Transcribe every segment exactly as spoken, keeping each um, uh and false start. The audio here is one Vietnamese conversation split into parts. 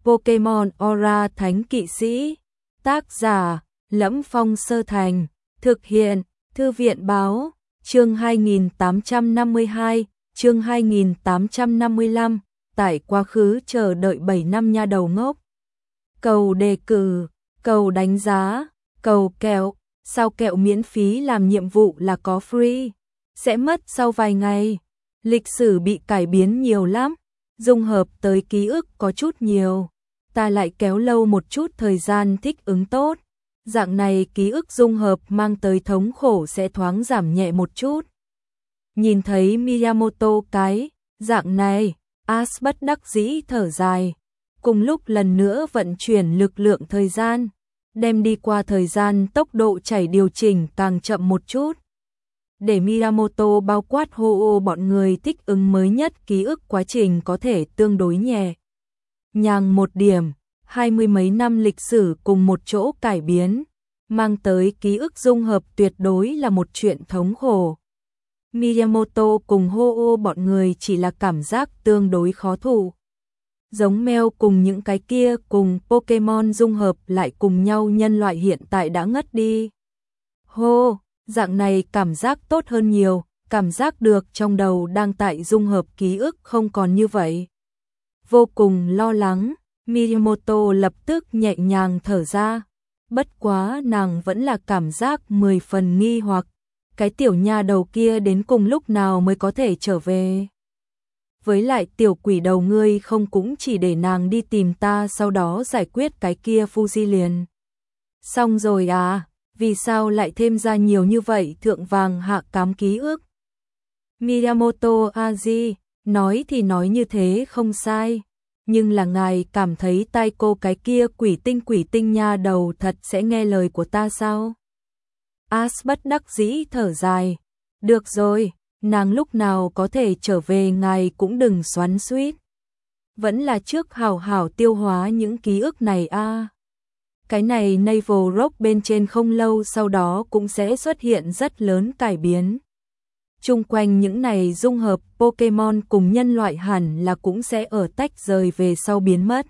Pokemon Aura Thánh Kỵ Sĩ. Tác giả: Lẫm Phong Sơ Thành. Thực hiện: Thư viện báo. Chương hai nghìn tám trăm năm mươi hai, chương hai nghìn tám trăm năm mươi lăm, tại quá khứ chờ đợi bảy năm nha đầu ngốc. Cầu đề cử, cầu đánh giá, cầu kẹo, sao kẹo miễn phí làm nhiệm vụ là có free, sẽ mất sau vài ngày. Lịch sử bị cải biến nhiều lắm, dung hợp tới ký ức có chút nhiều, ta lại kéo lâu một chút thời gian thích ứng tốt. Dạng này ký ức dung hợp mang tới thống khổ sẽ thoáng giảm nhẹ một chút. Nhìn thấy Miyamoto cái dạng này, Ash bất đắc dĩ thở dài. Cùng lúc lần nữa vận chuyển lực lượng thời gian, đem đi qua thời gian tốc độ chảy điều chỉnh càng chậm một chút. Để Miyamoto bao quát Ho-Oh bọn người thích ứng mới nhất ký ức quá trình có thể tương đối nhẹ nhàng một điểm. Hai mươi mấy năm lịch sử cùng một chỗ cải biến, mang tới ký ức dung hợp tuyệt đối là một chuyện thống khổ. Miyamoto cùng Ho-Oh bọn người chỉ là cảm giác tương đối khó thụ. Giống mèo cùng những cái kia cùng Pokemon dung hợp lại cùng nhau, nhân loại hiện tại đã ngất đi. Hô, dạng này cảm giác tốt hơn nhiều, cảm giác được trong đầu đang tại dung hợp ký ức không còn như vậy. Vô cùng lo lắng. Miyamoto lập tức nhẹ nhàng thở ra, bất quá nàng vẫn là cảm giác mười phần nghi hoặc, cái tiểu nha đầu kia đến cùng lúc nào mới có thể trở về. Với lại tiểu quỷ đầu ngươi không cũng chỉ để nàng đi tìm ta sau đó giải quyết cái kia Fuji liền xong rồi à, vì sao lại thêm ra nhiều như vậy thượng vàng hạ cám ký ức? Miyamoto Aji, nói thì nói như thế không sai. Nhưng là ngài cảm thấy tai cô cái kia quỷ tinh quỷ tinh nha đầu thật sẽ nghe lời của ta sao? Ash bất đắc dĩ thở dài. Được rồi, nàng lúc nào có thể trở về ngài cũng đừng xoắn xuýt. Vẫn là trước hào hảo tiêu hóa những ký ức này a. À. Cái này Naval Rock bên trên không lâu sau đó cũng sẽ xuất hiện rất lớn cải biến. Chung quanh những này dung hợp Pokemon cùng nhân loại hẳn là cũng sẽ ở tách rời về sau biến mất.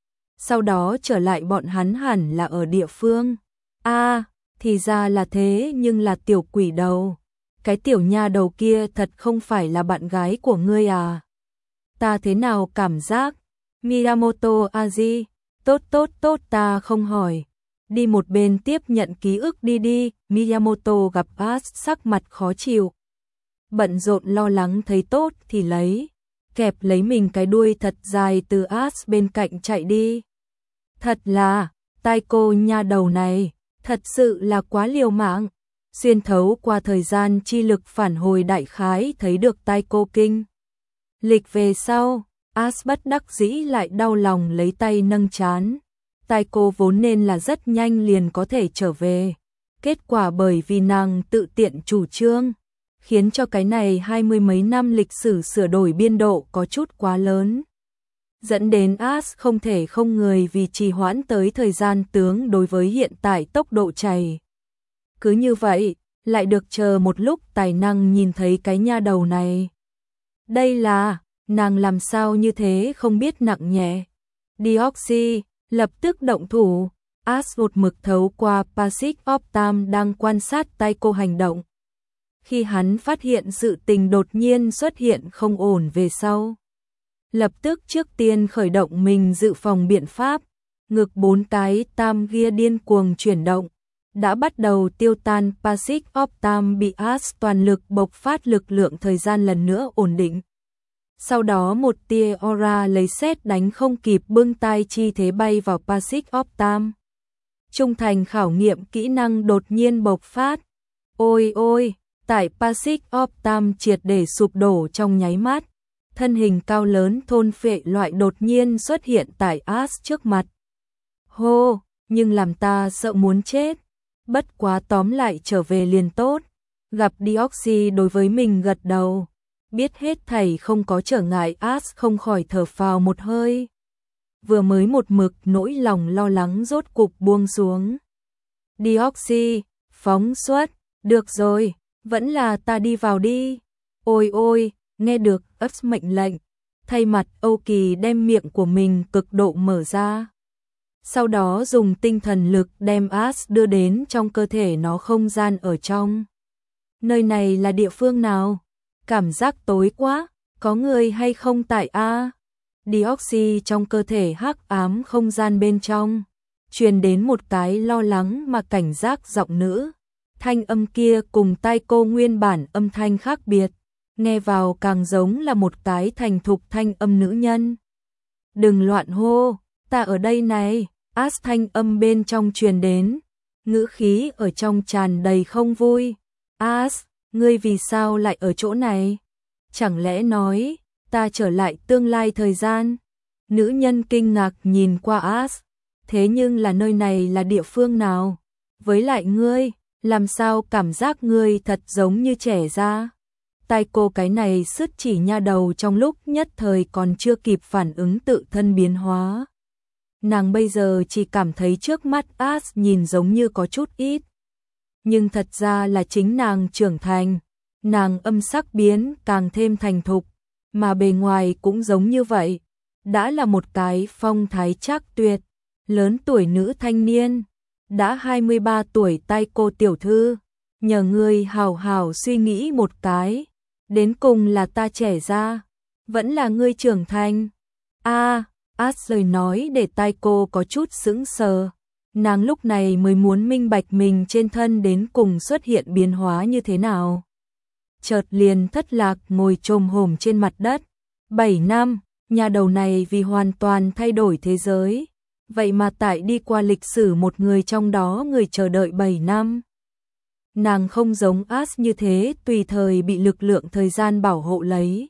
Sau đó trở lại bọn hắn hẳn là ở địa phương. A, à, thì ra là thế, nhưng là tiểu quỷ đầu. Cái tiểu nha đầu kia thật không phải là bạn gái của ngươi à? Ta thế nào cảm giác? Miyamoto Aji, tốt tốt tốt ta không hỏi. Đi một bên tiếp nhận ký ức đi đi. Miyamoto gặp Ash sắc mặt khó chịu. Bận rộn lo lắng thấy tốt thì lấy, kẹp lấy mình cái đuôi thật dài từ Ash bên cạnh chạy đi. Thật là, tai cô nha đầu này, thật sự là quá liều mạng. Xuyên thấu qua thời gian chi lực phản hồi đại khái thấy được tai cô kinh lịch về sau, Ash bất đắc dĩ lại đau lòng lấy tay nâng trán. Tai cô vốn nên là rất nhanh liền có thể trở về, kết quả bởi vì nàng tự tiện chủ trương, khiến cho cái này hai mươi mấy năm lịch sử sửa đổi biên độ có chút quá lớn. Dẫn đến Ash không thể không người vì trì hoãn tới thời gian tướng đối với hiện tại tốc độ chảy. Cứ như vậy, lại được chờ một lúc tài năng nhìn thấy cái nha đầu này. Đây là, nàng làm sao như thế không biết nặng nhẹ. Deoxy, lập tức động thủ. Ash một mực thấu qua Pacific Optam đang quan sát tay cô hành động. Khi hắn phát hiện sự tình đột nhiên xuất hiện không ổn về sau, lập tức trước tiên khởi động mình dự phòng biện pháp, ngực bốn cái tam gia điên cuồng chuyển động, đã bắt đầu tiêu tan. Pacific Optam bị Ash toàn lực bộc phát lực lượng thời gian lần nữa ổn định. Sau đó một tia aura lấy sét đánh không kịp bưng tay chi thế bay vào Pacific Optam. Trung thành khảo nghiệm kỹ năng đột nhiên bộc phát. Ôi ôi! Tại Pacific Optam triệt để sụp đổ trong nháy mắt, thân hình cao lớn thôn phệ loại đột nhiên xuất hiện tại Ash trước mặt. Hô, nhưng làm ta sợ muốn chết. Bất quá tóm lại trở về liền tốt. Gặp Deoxy đối với mình gật đầu, biết hết thảy không có trở ngại, Ash không khỏi thở phào một hơi. Vừa mới một mực nỗi lòng lo lắng rốt cục buông xuống. Deoxy, phóng xuất, được rồi. Vẫn là ta đi vào đi. Ôi ôi, nghe được Ash mệnh lệnh, thay mặt Âu Kỳ đem miệng của mình cực độ mở ra. Sau đó dùng tinh thần lực đem As đưa đến trong cơ thể nó không gian ở trong. Nơi này là địa phương nào? Cảm giác tối quá, có người hay không tại A? Dioxy trong cơ thể hắc ám không gian bên trong, truyền đến một cái lo lắng mà cảnh giác giọng nữ. Thanh âm kia cùng tai cô nguyên bản âm thanh khác biệt, nghe vào càng giống là một cái thành thục thanh âm nữ nhân. Đừng loạn hô, ta ở đây này. As thanh âm bên trong truyền đến, ngữ khí ở trong tràn đầy không vui. As, ngươi vì sao lại ở chỗ này? Chẳng lẽ nói, ta trở lại tương lai thời gian? Nữ nhân kinh ngạc nhìn qua As, thế nhưng là nơi này là địa phương nào? Với lại ngươi, làm sao cảm giác ngươi thật giống như trẻ ra? Tai cô cái này sứt chỉ nha đầu trong lúc nhất thời còn chưa kịp phản ứng tự thân biến hóa. Nàng bây giờ chỉ cảm thấy trước mắt As nhìn giống như có chút ít. Nhưng thật ra là chính nàng trưởng thành, nàng âm sắc biến càng thêm thành thục, mà bề ngoài cũng giống như vậy. Đã là một cái phong thái trác tuyệt, lớn tuổi nữ thanh niên, đã hai mươi ba tuổi. Tai cô tiểu thư, nhờ ngươi hào hào suy nghĩ một cái, đến cùng là ta trẻ ra, vẫn là ngươi trưởng thành. A As lời nói để tai cô có chút sững sờ, nàng lúc này mới muốn minh bạch mình trên thân đến cùng xuất hiện biến hóa như thế nào. Chợt liền thất lạc ngồi chồm hổm trên mặt đất. Bảy năm, nhà đầu này vì hoàn toàn thay đổi thế giới, vậy mà tại đi qua lịch sử một người trong đó người chờ đợi bảy năm. Nàng không giống As như thế tùy thời bị lực lượng thời gian bảo hộ lấy.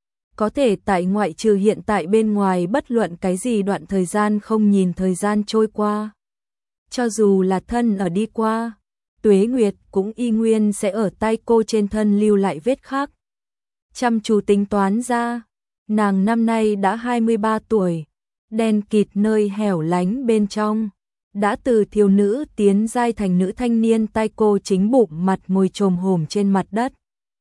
Có thể tại ngoại trừ hiện tại bên ngoài bất luận cái gì đoạn thời gian không nhìn thời gian trôi qua. Cho dù là thân ở đi qua, tuế nguyệt cũng y nguyên sẽ ở tai cô trên thân lưu lại vết khắc. Chăm chú tính toán ra, nàng năm nay đã hai mươi ba tuổi, đen kịt nơi hẻo lánh bên trong, đã từ thiếu nữ tiến giai thành nữ thanh niên. Tai cô chính bụng mặt ngồi chồm hổm trên mặt đất.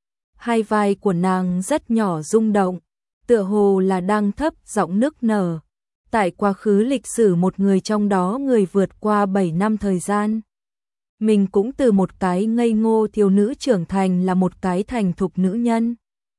Hai vai của nàng rất nhỏ rung động, tựa hồ là đang thấp giọng nức nở. Tại quá khứ lịch sử một người trong đó người vượt qua bảy năm thời gian. Mình cũng từ một cái ngây ngô thiếu nữ trưởng thành là một cái thành thục nữ nhân.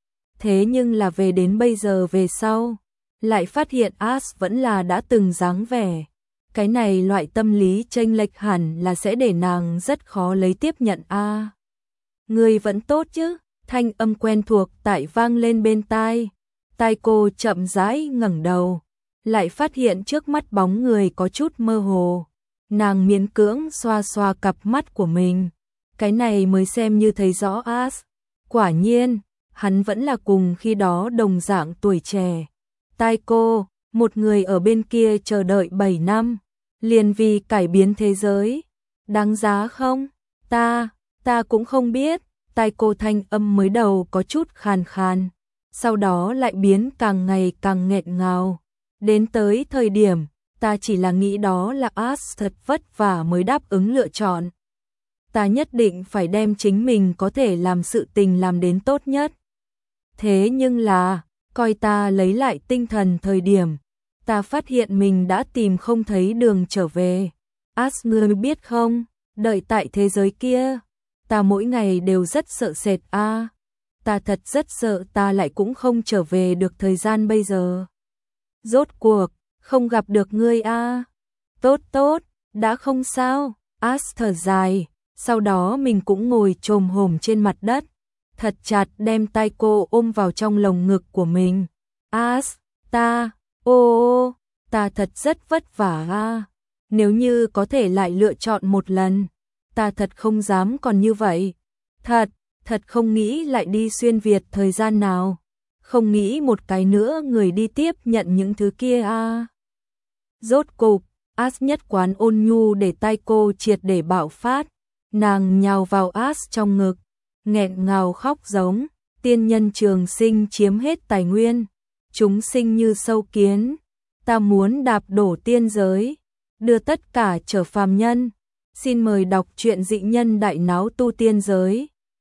Thế nhưng là về đến bây giờ về sau, lại phát hiện As vẫn là đã từng dáng vẻ. Cái này loại tâm lý chênh lệch hẳn là sẽ để nàng rất khó lấy tiếp nhận a. À, người vẫn tốt chứ? Thanh âm quen thuộc tại vang lên bên tai. Tai cô chậm rãi ngẩng đầu, lại phát hiện trước mắt bóng người có chút mơ hồ. Nàng miễn cưỡng xoa xoa cặp mắt của mình, cái này mới xem như thấy rõ As. Quả nhiên, hắn vẫn là cùng khi đó đồng dạng tuổi trẻ. Tai cô, một người ở bên kia chờ đợi bảy năm, liền vì cải biến thế giới, đáng giá không? Ta, ta cũng không biết. Tai cô thanh âm mới đầu có chút khàn khàn, sau đó lại biến càng ngày càng nghẹn ngào. Đến tới thời điểm, ta chỉ là nghĩ đó là As thật vất vả mới đáp ứng lựa chọn. Ta nhất định phải đem chính mình có thể làm sự tình làm đến tốt nhất. Thế nhưng là, coi ta lấy lại tinh thần thời điểm, ta phát hiện mình đã tìm không thấy đường trở về. As, ngươi biết không, đợi tại thế giới kia, ta mỗi ngày đều rất sợ sệt a. À, ta thật rất sợ ta lại cũng không trở về được thời gian bây giờ. Rốt cuộc, không gặp được ngươi a. À. Tốt tốt, đã không sao. As thở dài, sau đó mình cũng ngồi chồm hổm trên mặt đất, thật chặt đem tai cô ôm vào trong lồng ngực của mình. As, ta, ô ô, ta thật rất vất vả a. Nếu như có thể lại lựa chọn một lần, ta thật không dám còn như vậy. Thật, thật không nghĩ lại đi xuyên Việt thời gian nào. Không nghĩ một cái nữa người đi tiếp nhận những thứ kia a. À. Rốt cục, As nhất quán ôn nhu để tai cô triệt để bạo phát. Nàng nhào vào As trong ngực, nghẹn ngào khóc giống. Tiên nhân trường sinh chiếm hết tài nguyên, chúng sinh như sâu kiến. Ta muốn đạp đổ tiên giới, đưa tất cả trở phàm nhân. Xin mời đọc truyện Dị Nhân Đại Náo Tu Tiên Giới.